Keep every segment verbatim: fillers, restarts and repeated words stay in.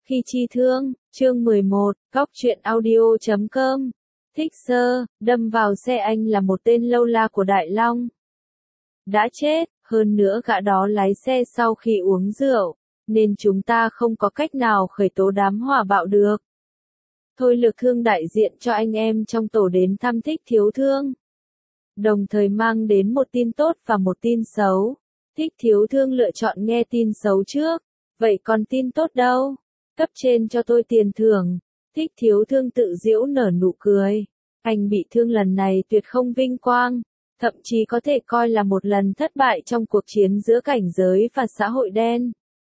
Khi chi thương, chương mười một, góc truyện audio chấm com. Thích Sơ, đâm vào xe anh là một tên lâu la của Đại Long. Đã chết, hơn nữa gã đó lái xe sau khi uống rượu, nên chúng ta không có cách nào khởi tố đám hỏa bạo được. Thôi Lực Thương đại diện cho anh em trong tổ đến thăm Thích Thiếu Thương, đồng thời mang đến một tin tốt và một tin xấu. Thích Thiếu Thương lựa chọn nghe tin xấu trước, vậy còn tin tốt đâu? Cấp trên cho tôi tiền thưởng. Thích Thiếu Thương tự giễu nở nụ cười. Anh bị thương lần này tuyệt không vinh quang, thậm chí có thể coi là một lần thất bại trong cuộc chiến giữa cảnh giới và xã hội đen.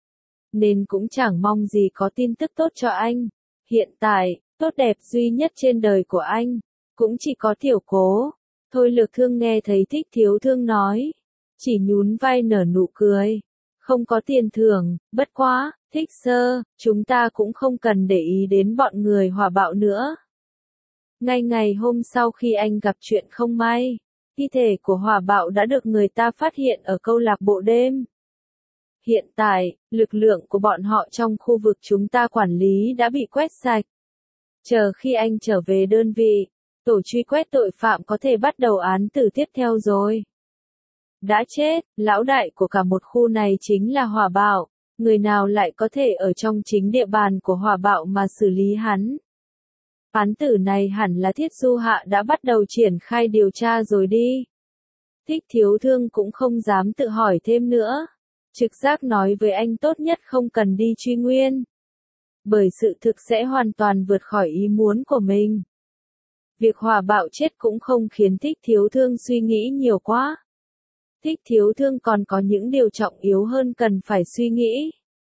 Nên cũng chẳng mong gì có tin tức tốt cho anh. Hiện tại, tốt đẹp duy nhất trên đời của anh, cũng chỉ có Tiểu Cố. Thôi Lực Thương nghe thấy Thích Thiếu Thương nói, chỉ nhún vai nở nụ cười. Không có tiền thưởng, bất quá, Thích Sơ, chúng ta cũng không cần để ý đến bọn người hỏa bạo nữa. Ngay ngày hôm sau khi anh gặp chuyện không may, thi thể của hỏa bạo đã được người ta phát hiện ở câu lạc bộ đêm. Hiện tại, lực lượng của bọn họ trong khu vực chúng ta quản lý đã bị quét sạch. Chờ khi anh trở về đơn vị, tổ truy quét tội phạm có thể bắt đầu án tử tiếp theo rồi. Đã chết, lão đại của cả một khu này chính là hỏa bạo, người nào lại có thể ở trong chính địa bàn của hỏa bạo mà xử lý hắn. Án tử này hẳn là Thiết Du Hạ đã bắt đầu triển khai điều tra rồi đi. Thích Thiếu Thương cũng không dám tự hỏi thêm nữa. Trực giác nói với anh tốt nhất không cần đi truy nguyên. Bởi sự thực sẽ hoàn toàn vượt khỏi ý muốn của mình. Việc hỏa bạo chết cũng không khiến Thích Thiếu Thương suy nghĩ nhiều quá. Thích Thiếu Thương còn có những điều trọng yếu hơn cần phải suy nghĩ.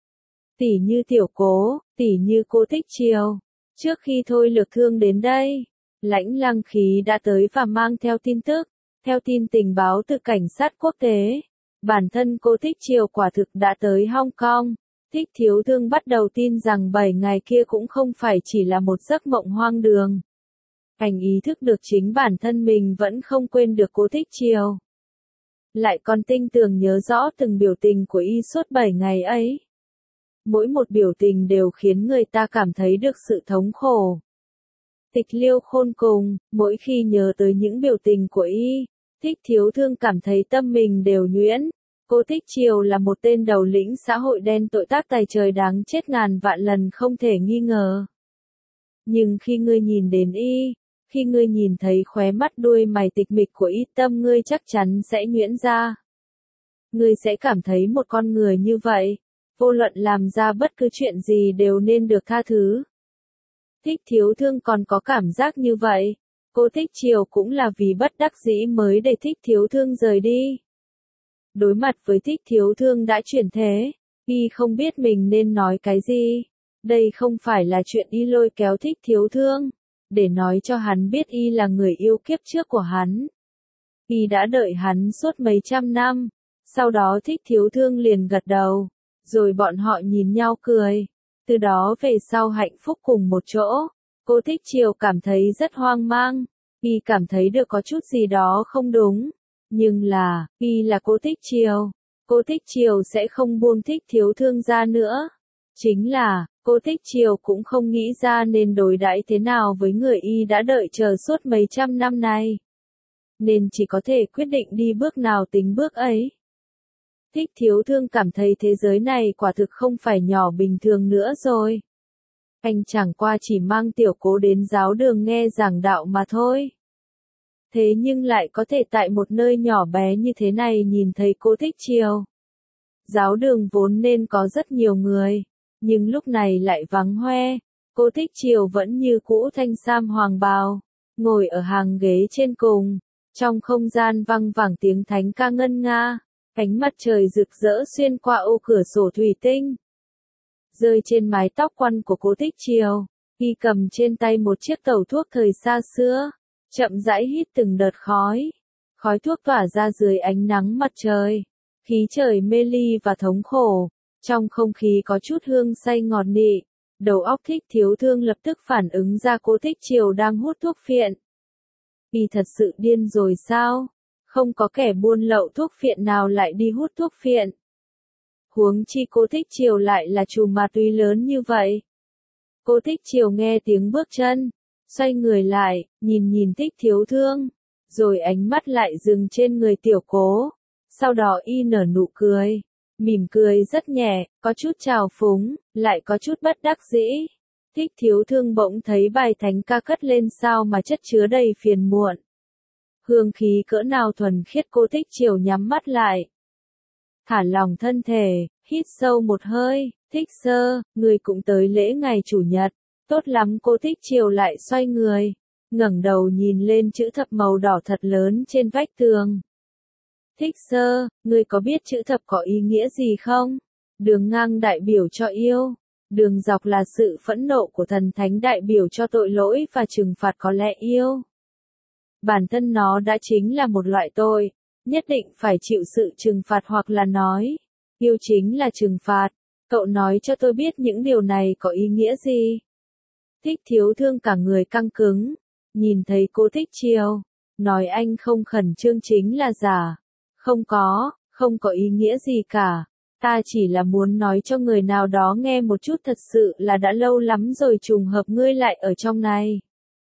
Tỉ như Tiểu Cố, tỉ như cô Thích Triều. Trước khi Thôi Lực Thương đến đây, Lãnh Lăng Khí đã tới và mang theo tin tức. Theo tin tình báo từ cảnh sát quốc tế, bản thân cô Thích Triều quả thực đã tới Hong Kong. Thích Thiếu Thương bắt đầu tin rằng bảy ngày kia cũng không phải chỉ là một giấc mộng hoang đường. Anh ý thức được chính bản thân mình vẫn không quên được cô Thích Triều. Lại còn tinh tường nhớ rõ từng biểu tình của y suốt bảy ngày ấy. Mỗi một biểu tình đều khiến người ta cảm thấy được sự thống khổ. Tịch Liêu khôn cùng, mỗi khi nhớ tới những biểu tình của y, Thích Thiếu Thương cảm thấy tâm mình đều nhuyễn. Cô Thích Triều là một tên đầu lĩnh xã hội đen tội tác tày trời đáng chết ngàn vạn lần không thể nghi ngờ. Nhưng khi ngươi nhìn đến y, khi ngươi nhìn thấy khóe mắt đuôi mày tịch mịch của y, tâm ngươi chắc chắn sẽ nhuyễn ra. Ngươi sẽ cảm thấy một con người như vậy, vô luận làm ra bất cứ chuyện gì đều nên được tha thứ. Thích Thiếu Thương còn có cảm giác như vậy. Cô Thích Triều cũng là vì bất đắc dĩ mới để Thích Thiếu Thương rời đi. Đối mặt với Thích Thiếu Thương đã chuyển thế, y không biết mình nên nói cái gì. Đây không phải là chuyện y lôi kéo Thích Thiếu Thương, để nói cho hắn biết y là người yêu kiếp trước của hắn. Y đã đợi hắn suốt mấy trăm năm, sau đó Thích Thiếu Thương liền gật đầu, rồi bọn họ nhìn nhau cười. Từ đó về sau hạnh phúc cùng một chỗ, cô Thích Triều cảm thấy rất hoang mang, y cảm thấy được có chút gì đó không đúng. Nhưng là, y là cô Thích Triều, cô Thích Triều sẽ không buông Thích Thiếu Thương ra nữa. Chính là, cô Thích Triều cũng không nghĩ ra nên đối đãi thế nào với người y đã đợi chờ suốt mấy trăm năm nay. Nên chỉ có thể quyết định đi bước nào tính bước ấy. Thích Thiếu Thương cảm thấy thế giới này quả thực không phải nhỏ bình thường nữa rồi. Anh chẳng qua chỉ mang Tiểu Cố đến giáo đường nghe giảng đạo mà thôi. Thế nhưng lại có thể tại một nơi nhỏ bé như thế này nhìn thấy cô Thích Triều. Giáo đường vốn nên có rất nhiều người, nhưng lúc này lại vắng hoe. Cô Thích Triều vẫn như cũ thanh sam hoàng bào, ngồi ở hàng ghế trên cùng. Trong không gian vang vẳng tiếng thánh ca ngân nga, ánh mặt trời rực rỡ xuyên qua ô cửa sổ thủy tinh, rơi trên mái tóc quăn của cô Thích Triều. Y cầm trên tay một chiếc tẩu thuốc thời xa xưa, chậm rãi hít từng đợt khói. Khói thuốc tỏa ra dưới ánh nắng mặt trời, khí trời mê ly và thống khổ. Trong không khí có chút hương say ngọt nị. Đầu óc Thích Thiếu Thương lập tức phản ứng ra cô Thích Triều đang hút thuốc phiện. Y thật sự điên rồi sao? Không có kẻ buôn lậu thuốc phiện nào lại đi hút thuốc phiện. Huống chi cô Thích Triều lại là chùm ma túy lớn như vậy. Cô Thích Triều nghe tiếng bước chân, xoay người lại, nhìn nhìn Thích Thiếu Thương, rồi ánh mắt lại dừng trên người Tiểu Cố, sau đó y nở nụ cười, mỉm cười rất nhẹ, có chút trào phúng, lại có chút bất đắc dĩ. Thích Thiếu Thương bỗng thấy bài thánh ca cất lên sao mà chất chứa đầy phiền muộn. Hương khí cỡ nào thuần khiết. Cô Thích Triều nhắm mắt lại, thả lỏng thân thể, hít sâu một hơi. Thích Sơ, người cũng tới lễ ngày chủ nhật, tốt lắm. Cô Thích Triều lại xoay người, ngẩng đầu nhìn lên chữ thập màu đỏ thật lớn trên vách tường. Thích Sơ, ngươi có biết chữ thập có ý nghĩa gì không? Đường ngang đại biểu cho yêu, đường dọc là sự phẫn nộ của thần thánh đại biểu cho tội lỗi và trừng phạt có lẽ yêu. Bản thân nó đã chính là một loại tội, nhất định phải chịu sự trừng phạt, hoặc là nói, yêu chính là trừng phạt. Cậu nói cho tôi biết những điều này có ý nghĩa gì? Thích Thiếu Thương cả người căng cứng, nhìn thấy cô Thích Triều, nói anh không khẩn trương chính là giả. Không có, không có ý nghĩa gì cả. Ta chỉ là muốn nói cho người nào đó nghe một chút, thật sự là đã lâu lắm rồi trùng hợp ngươi lại ở trong này.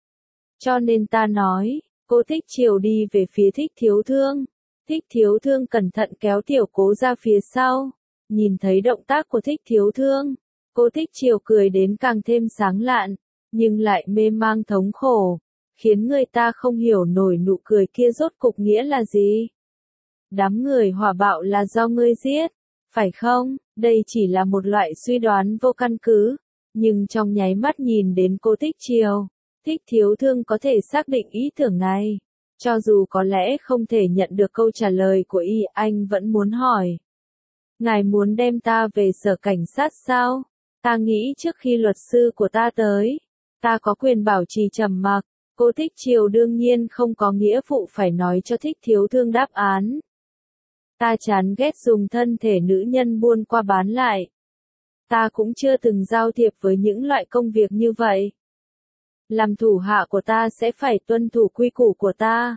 Cho nên ta nói, cô Thích Triều đi về phía Thích Thiếu Thương. Thích Thiếu Thương cẩn thận kéo Tiểu Cố ra phía sau. Nhìn thấy động tác của Thích Thiếu Thương, cô Thích Triều cười đến càng thêm sáng lạn, nhưng lại mê mang thống khổ, khiến người ta không hiểu nổi nụ cười kia rốt cục nghĩa là gì. Đám người hỏa bạo là do ngươi giết, phải không? Đây chỉ là một loại suy đoán vô căn cứ, nhưng trong nháy mắt nhìn đến cô Thích Triều, Thích Thiếu Thương có thể xác định ý tưởng này. Cho dù có lẽ không thể nhận được câu trả lời của y, anh vẫn muốn hỏi. Ngài muốn đem ta về sở cảnh sát sao? Ta nghĩ trước khi luật sư của ta tới, ta có quyền bảo trì trầm mặc. Cô Thích Triều đương nhiên không có nghĩa vụ phải nói cho Thích Thiếu Thương đáp án. Ta chán ghét dùng thân thể nữ nhân buôn qua bán lại. Ta cũng chưa từng giao thiệp với những loại công việc như vậy. Làm thủ hạ của ta sẽ phải tuân thủ quy củ của ta.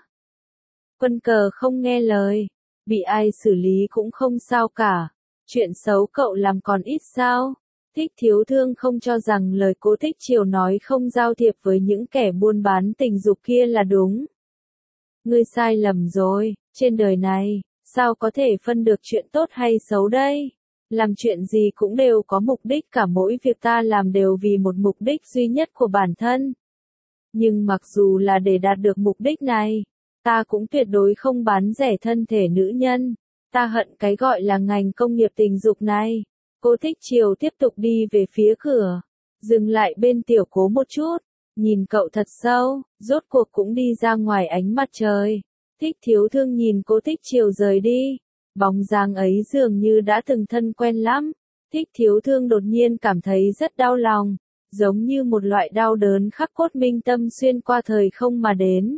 Quân cờ không nghe lời, bị ai xử lý cũng không sao cả. Chuyện xấu cậu làm còn ít sao? Thích Thiếu Thương không cho rằng lời cô Thích Triều nói không giao thiệp với những kẻ buôn bán tình dục kia là đúng. Ngươi sai lầm rồi, trên đời này, sao có thể phân được chuyện tốt hay xấu đây? Làm chuyện gì cũng đều có mục đích, cả mỗi việc ta làm đều vì một mục đích duy nhất của bản thân. Nhưng mặc dù là để đạt được mục đích này, ta cũng tuyệt đối không bán rẻ thân thể nữ nhân. Ta hận cái gọi là ngành công nghiệp tình dục này. Cô Thích Triều tiếp tục đi về phía cửa, dừng lại bên Tiểu Cố một chút, nhìn cậu thật sâu, rốt cuộc cũng đi ra ngoài ánh mặt trời. Thích Thiếu Thương nhìn cô Thích Triều rời đi, bóng dáng ấy dường như đã từng thân quen lắm. Thích Thiếu Thương đột nhiên cảm thấy rất đau lòng, giống như một loại đau đớn khắc cốt minh tâm xuyên qua thời không mà đến.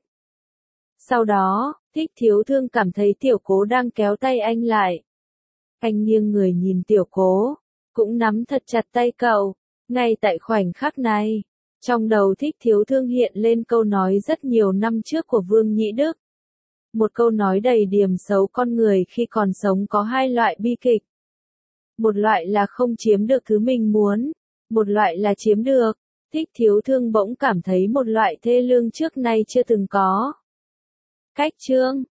Sau đó, Thích Thiếu Thương cảm thấy Tiểu Cố đang kéo tay anh lại. Anh nghiêng người nhìn Tiểu Cố, cũng nắm thật chặt tay cậu. Ngay tại khoảnh khắc này, trong đầu Thích Thiếu Thương hiện lên câu nói rất nhiều năm trước của Vương Nhĩ Đức. Một câu nói đầy điểm xấu con người khi còn sống có hai loại bi kịch. Một loại là không chiếm được thứ mình muốn, một loại là chiếm được. Thích Thiếu Thương bỗng cảm thấy một loại thê lương trước nay chưa từng có. Cách chương